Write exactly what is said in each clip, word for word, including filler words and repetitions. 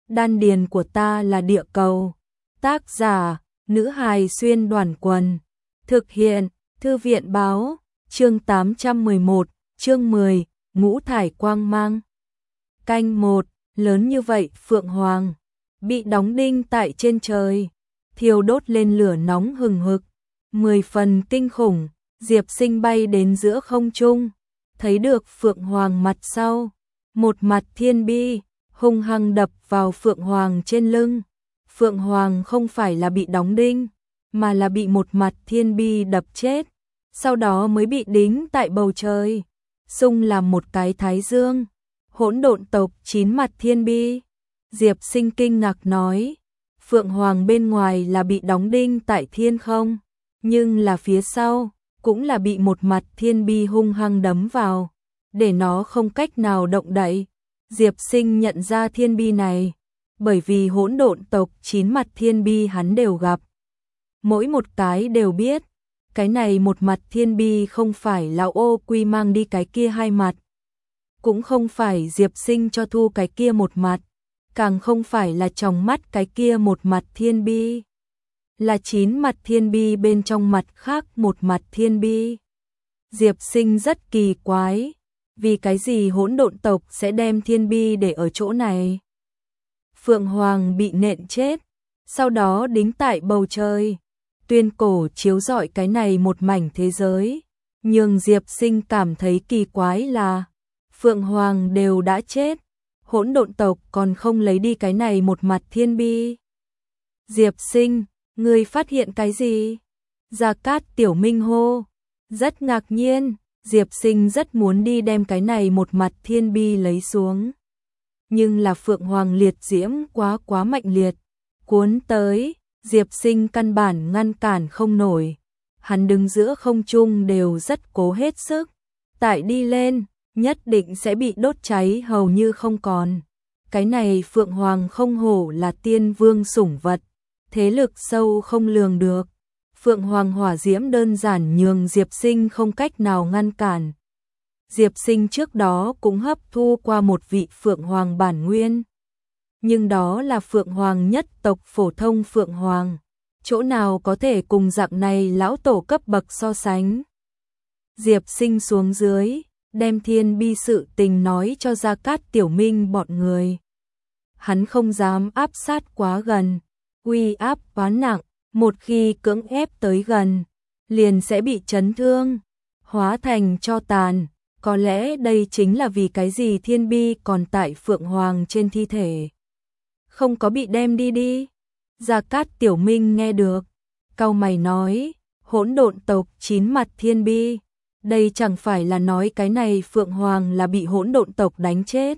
Đan điền của ta là địa cầu. Tác giả, nữ hài xuyên đoàn quần. Thực hiện, thư viện báo, chương tám trăm mười một, chương mười, ngũ thải quang mang. Canh một, lớn như vậy Phượng Hoàng, bị đóng đinh tại trên trời, thiêu đốt lên lửa nóng hừng hực, mười phần kinh khủng. Diệp Sinh bay đến giữa không trung, thấy được Phượng Hoàng mặt sau, một mặt thiên bi, hung hăng đập vào Phượng Hoàng trên lưng. Phượng Hoàng không phải là bị đóng đinh, mà là bị một mặt thiên bi đập chết, sau đó mới bị đính tại bầu trời, xung làm một cái thái dương. Hỗn độn tộc chín mặt thiên bi. Diệp Sinh kinh ngạc nói, Phượng Hoàng bên ngoài là bị đóng đinh tại thiên không, nhưng là phía sau cũng là bị một mặt thiên bi hung hăng đấm vào, để nó không cách nào động đậy. Diệp Sinh nhận ra thiên bi này, bởi vì hỗn độn tộc chín mặt thiên bi hắn đều gặp. Mỗi một cái đều biết, cái này một mặt thiên bi không phải lão ô quy mang đi cái kia hai mặt, cũng không phải Diệp Sinh cho thu cái kia một mặt, càng không phải là trong mắt cái kia một mặt thiên bi, là chín mặt thiên bi bên trong mặt khác một mặt thiên bi. Diệp Sinh rất kỳ quái, vì cái gì hỗn độn tộc sẽ đem thiên bi để ở chỗ này? Phượng Hoàng bị nện chết, sau đó đính tại bầu trời, tuyên cổ chiếu rọi cái này một mảnh thế giới, nhưng Diệp Sinh cảm thấy kỳ quái là Phượng Hoàng đều đã chết, hỗn độn tộc còn không lấy đi cái này một mặt thiên bi. Diệp Sinh, ngươi phát hiện cái gì? Gia Cát Tiểu Minh hô, rất ngạc nhiên. Diệp Sinh rất muốn đi đem cái này một mặt thiên bi lấy xuống, nhưng là Phượng Hoàng liệt diễm quá quá mạnh liệt, cuốn tới, Diệp Sinh căn bản ngăn cản không nổi. Hắn đứng giữa không trung đều rất cố hết sức, tại đi lên, nhất định sẽ bị đốt cháy hầu như không còn. Cái này Phượng Hoàng không hổ là tiên vương sủng vật, thế lực sâu không lường được. Phượng Hoàng hỏa diễm đơn giản nhường Diệp Sinh không cách nào ngăn cản. Diệp Sinh trước đó cũng hấp thu qua một vị Phượng Hoàng bản nguyên, nhưng đó là Phượng Hoàng nhất tộc phổ thông Phượng Hoàng, chỗ nào có thể cùng dạng này lão tổ cấp bậc so sánh. Diệp Sinh xuống dưới, đem thiên bi sự tình nói cho Gia Cát Tiểu Minh bọn người. Hắn không dám áp sát quá gần, uy áp quá nặng, một khi cưỡng ép tới gần, liền sẽ bị chấn thương, hóa thành tro tàn. Có lẽ đây chính là vì cái gì thiên bi còn tại Phượng Hoàng trên thi thể, không có bị đem đi đi. Gia Cát Tiểu Minh nghe được, cau mày nói, hỗn độn tộc chín mặt thiên bi, đây chẳng phải là nói cái này Phượng Hoàng là bị hỗn độn tộc đánh chết.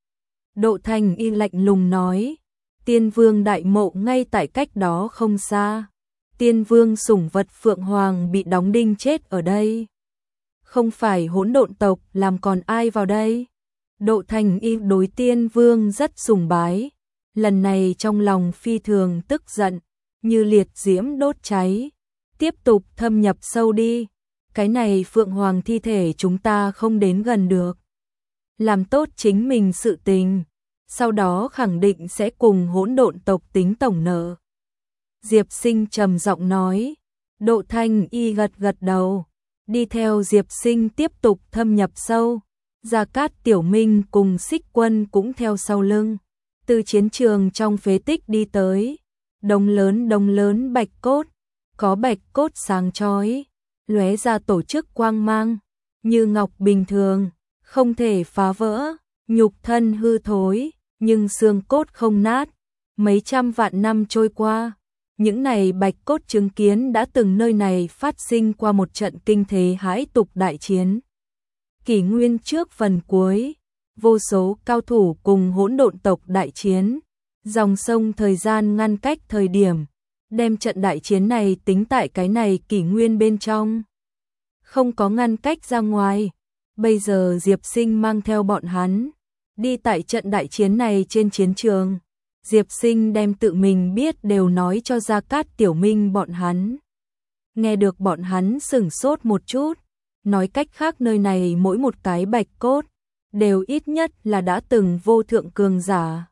Độ Thành Y lạnh lùng nói, Tiên Vương đại mộ ngay tại cách đó không xa, Tiên Vương sủng vật Phượng Hoàng bị đóng đinh chết ở đây, không phải hỗn độn tộc làm còn ai vào đây? Độ Thành Y đối Tiên Vương rất sùng bái, lần này trong lòng phi thường tức giận, như liệt diễm đốt cháy, tiếp tục thâm nhập sâu đi, cái này Phượng Hoàng thi thể chúng ta không đến gần được. Làm tốt chính mình sự tình, sau đó khẳng định sẽ cùng hỗn độn tộc tính tổng nợ. Diệp Sinh trầm giọng nói. Độ Thanh Y gật gật đầu, đi theo Diệp Sinh tiếp tục thâm nhập sâu. Gia Cát Tiểu Minh cùng Xích Quân cũng theo sau lưng, từ chiến trường trong phế tích đi tới. Đống lớn đống lớn bạch cốt, có bạch cốt sáng chói, lóe ra tổ chức quang mang, như ngọc bình thường, không thể phá vỡ, nhục thân hư thối, nhưng xương cốt không nát. Mấy trăm vạn năm trôi qua, những này bạch cốt chứng kiến đã từng nơi này phát sinh qua một trận kinh thế hãi tục đại chiến. Kỷ nguyên trước phần cuối, vô số cao thủ cùng hỗn độn tộc đại chiến, dòng sông thời gian ngăn cách thời điểm, đem trận đại chiến này tính tại cái này kỷ nguyên bên trong, không có ngăn cách ra ngoài. Bây giờ Diệp Sinh mang theo bọn hắn, đi tại trận đại chiến này trên chiến trường. Diệp Sinh đem tự mình biết đều nói cho Gia Cát Tiểu Minh bọn hắn. Nghe được bọn hắn sửng sốt một chút, nói cách khác nơi này mỗi một cái bạch cốt, đều ít nhất là đã từng vô thượng cường giả.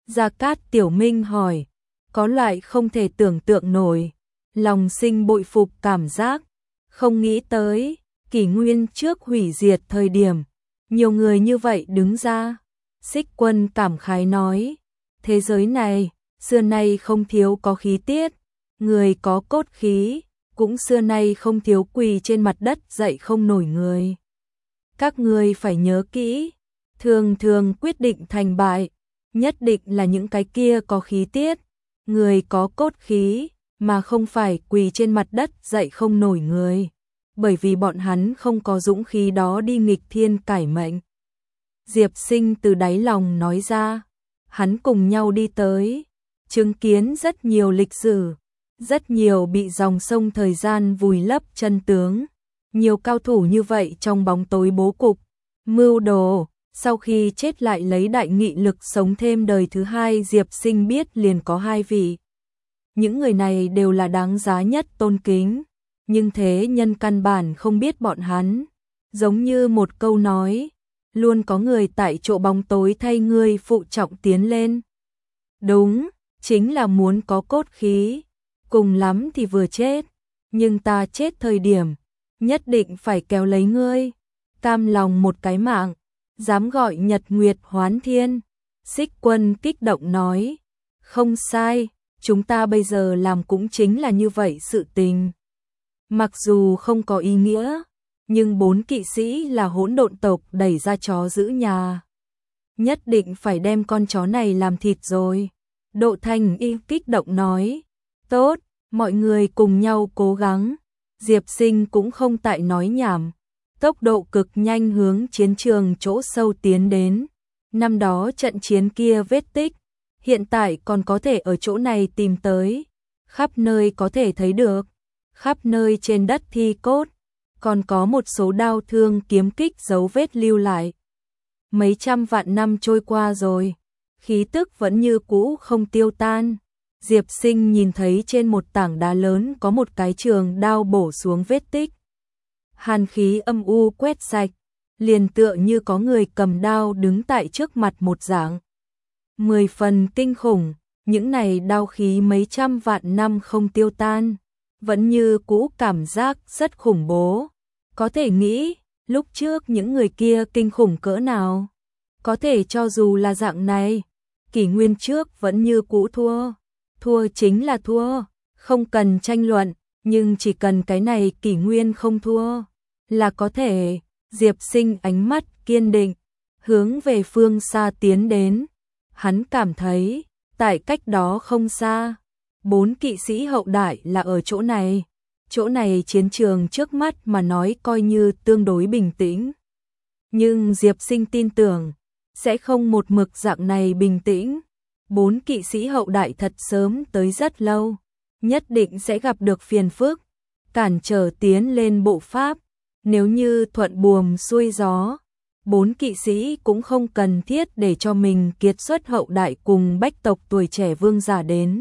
Gia Cát Tiểu Minh hỏi, có loại không thể tưởng tượng nổi, lòng sinh bội phục cảm giác, không nghĩ tới, kỷ nguyên trước hủy diệt thời điểm, nhiều người như vậy đứng ra. Xích Quân cảm khái nói, thế giới này, xưa nay không thiếu có khí tiết, người có cốt khí, cũng xưa nay không thiếu quỳ trên mặt đất dậy không nổi người. Các ngươi phải nhớ kỹ, thường thường quyết định thành bại, nhất định là những cái kia có khí tiết, người có cốt khí, mà không phải quỳ trên mặt đất dậy không nổi người, bởi vì bọn hắn không có dũng khí đó đi nghịch thiên cải mệnh. Diệp Sinh từ đáy lòng nói ra, hắn cùng nhau đi tới, chứng kiến rất nhiều lịch sử, rất nhiều bị dòng sông thời gian vùi lấp chân tướng, nhiều cao thủ như vậy trong bóng tối bố cục, mưu đồ, sau khi chết lại lấy đại nghị lực sống thêm đời thứ hai. Diệp Sinh biết liền có hai vị. Những người này đều là đáng giá nhất tôn kính, nhưng thế nhân căn bản không biết bọn hắn, giống như một câu nói, luôn có người tại chỗ bóng tối thay ngươi phụ trọng tiến lên. Đúng, chính là muốn có cốt khí, cùng lắm thì vừa chết, nhưng ta chết thời điểm, nhất định phải kéo lấy ngươi, cam lòng một cái mạng, dám gọi nhật nguyệt hoán thiên. Xích Quân kích động nói, không sai, chúng ta bây giờ làm cũng chính là như vậy sự tình. Mặc dù không có ý nghĩa, nhưng bốn kỵ sĩ là hỗn độn tộc đẩy ra chó giữ nhà. Nhất định phải đem con chó này làm thịt rồi. Độ Thành Y kích động nói, tốt, mọi người cùng nhau cố gắng. Diệp Sinh cũng không tại nói nhảm, tốc độ cực nhanh hướng chiến trường chỗ sâu tiến đến. Năm đó trận chiến kia vết tích, hiện tại còn có thể ở chỗ này tìm tới, khắp nơi có thể thấy được, khắp nơi trên đất thi cốt, còn có một số đao thương kiếm kích dấu vết lưu lại. Mấy trăm vạn năm trôi qua rồi, khí tức vẫn như cũ không tiêu tan. Diệp Sinh nhìn thấy trên một tảng đá lớn có một cái trường đao bổ xuống vết tích. Hàn khí âm u quét sạch, liền tựa như có người cầm đao đứng tại trước mặt một dạng. Mười phần kinh khủng, những này đao khí mấy trăm vạn năm không tiêu tan, vẫn như cũ cảm giác rất khủng bố. Có thể nghĩ, lúc trước những người kia kinh khủng cỡ nào. Có thể cho dù là dạng này, kỷ nguyên trước vẫn như cũ thua. Thua chính là thua, không cần tranh luận, nhưng chỉ cần cái này kỷ nguyên không thua, là có thể. Diệp Sinh ánh mắt kiên định, hướng về phương xa tiến đến. Hắn cảm thấy, tại cách đó không xa, bốn kỵ sĩ hậu đại là ở chỗ này. Chỗ này chiến trường trước mắt mà nói coi như tương đối bình tĩnh. Nhưng Diệp Sinh tin tưởng, sẽ không một mực dạng này bình tĩnh. Bốn kỵ sĩ hậu đại thật sớm tới rất lâu, nhất định sẽ gặp được phiền phức, cản trở tiến lên bộ pháp. Nếu như thuận buồm xuôi gió, bốn kỵ sĩ cũng không cần thiết để cho mình kiệt xuất hậu đại cùng bách tộc tuổi trẻ vương giả đến.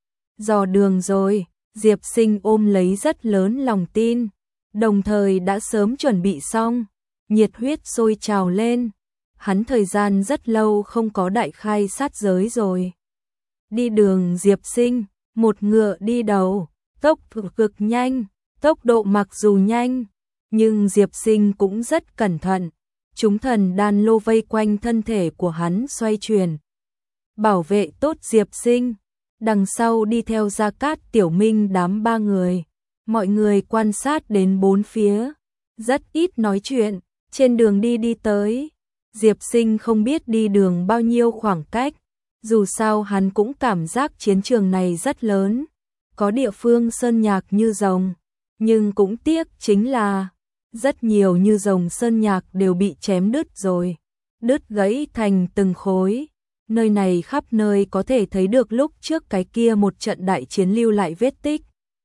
Dò đường rồi, Diệp Sinh ôm lấy rất lớn lòng tin, đồng thời đã sớm chuẩn bị xong, nhiệt huyết sôi trào lên. Hắn thời gian rất lâu không có đại khai sát giới rồi. Đi đường Diệp Sinh, một ngựa đi đầu, tốc độ cực nhanh, tốc độ mặc dù nhanh, nhưng Diệp Sinh cũng rất cẩn thận. Chúng thần đan lô vây quanh thân thể của hắn xoay chuyển, bảo vệ tốt Diệp Sinh. Đằng sau đi theo Gia Cát Tiểu Minh đám ba người. Mọi người quan sát đến bốn phía, rất ít nói chuyện. Trên đường đi đi tới, Diệp Sinh không biết đi đường bao nhiêu khoảng cách, dù sao hắn cũng cảm giác chiến trường này rất lớn, có địa phương sơn nhạc như rồng, nhưng cũng tiếc chính là rất nhiều như rồng sơn nhạc đều bị chém đứt rồi, đứt gãy thành từng khối. Nơi này khắp nơi có thể thấy được lúc trước cái kia một trận đại chiến lưu lại vết tích.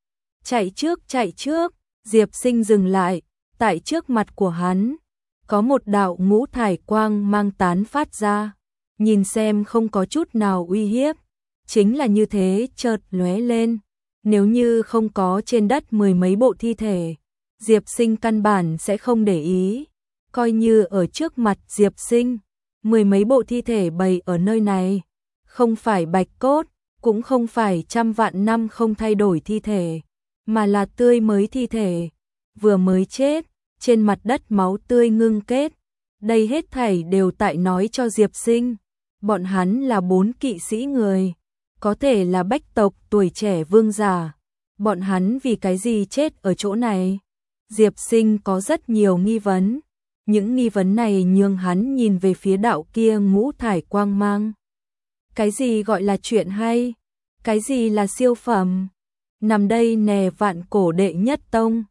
Chạy trước chạy trước, Diệp Sinh dừng lại, tại trước mặt của hắn có một đạo ngũ thải quang mang tán phát ra, nhìn xem không có chút nào uy hiếp, chính là như thế chợt lóe lên. Nếu như không có trên đất mười mấy bộ thi thể, Diệp Sinh căn bản sẽ không để ý, coi như ở trước mặt Diệp Sinh, mười mấy bộ thi thể bày ở nơi này, không phải bạch cốt, cũng không phải trăm vạn năm không thay đổi thi thể, mà là tươi mới thi thể, vừa mới chết, trên mặt đất máu tươi ngưng kết. Đây hết thảy đều tại nói cho Diệp Sinh, bọn hắn là bốn kỵ sĩ người, có thể là bách tộc tuổi trẻ vương giả. Bọn hắn vì cái gì chết ở chỗ này? Diệp Sinh có rất nhiều nghi vấn. Những nghi vấn này nhường hắn nhìn về phía đạo kia ngũ thải quang mang. Cái gì gọi là chuyện hay? Cái gì là siêu phẩm? Nằm đây nè vạn cổ đệ nhất tông,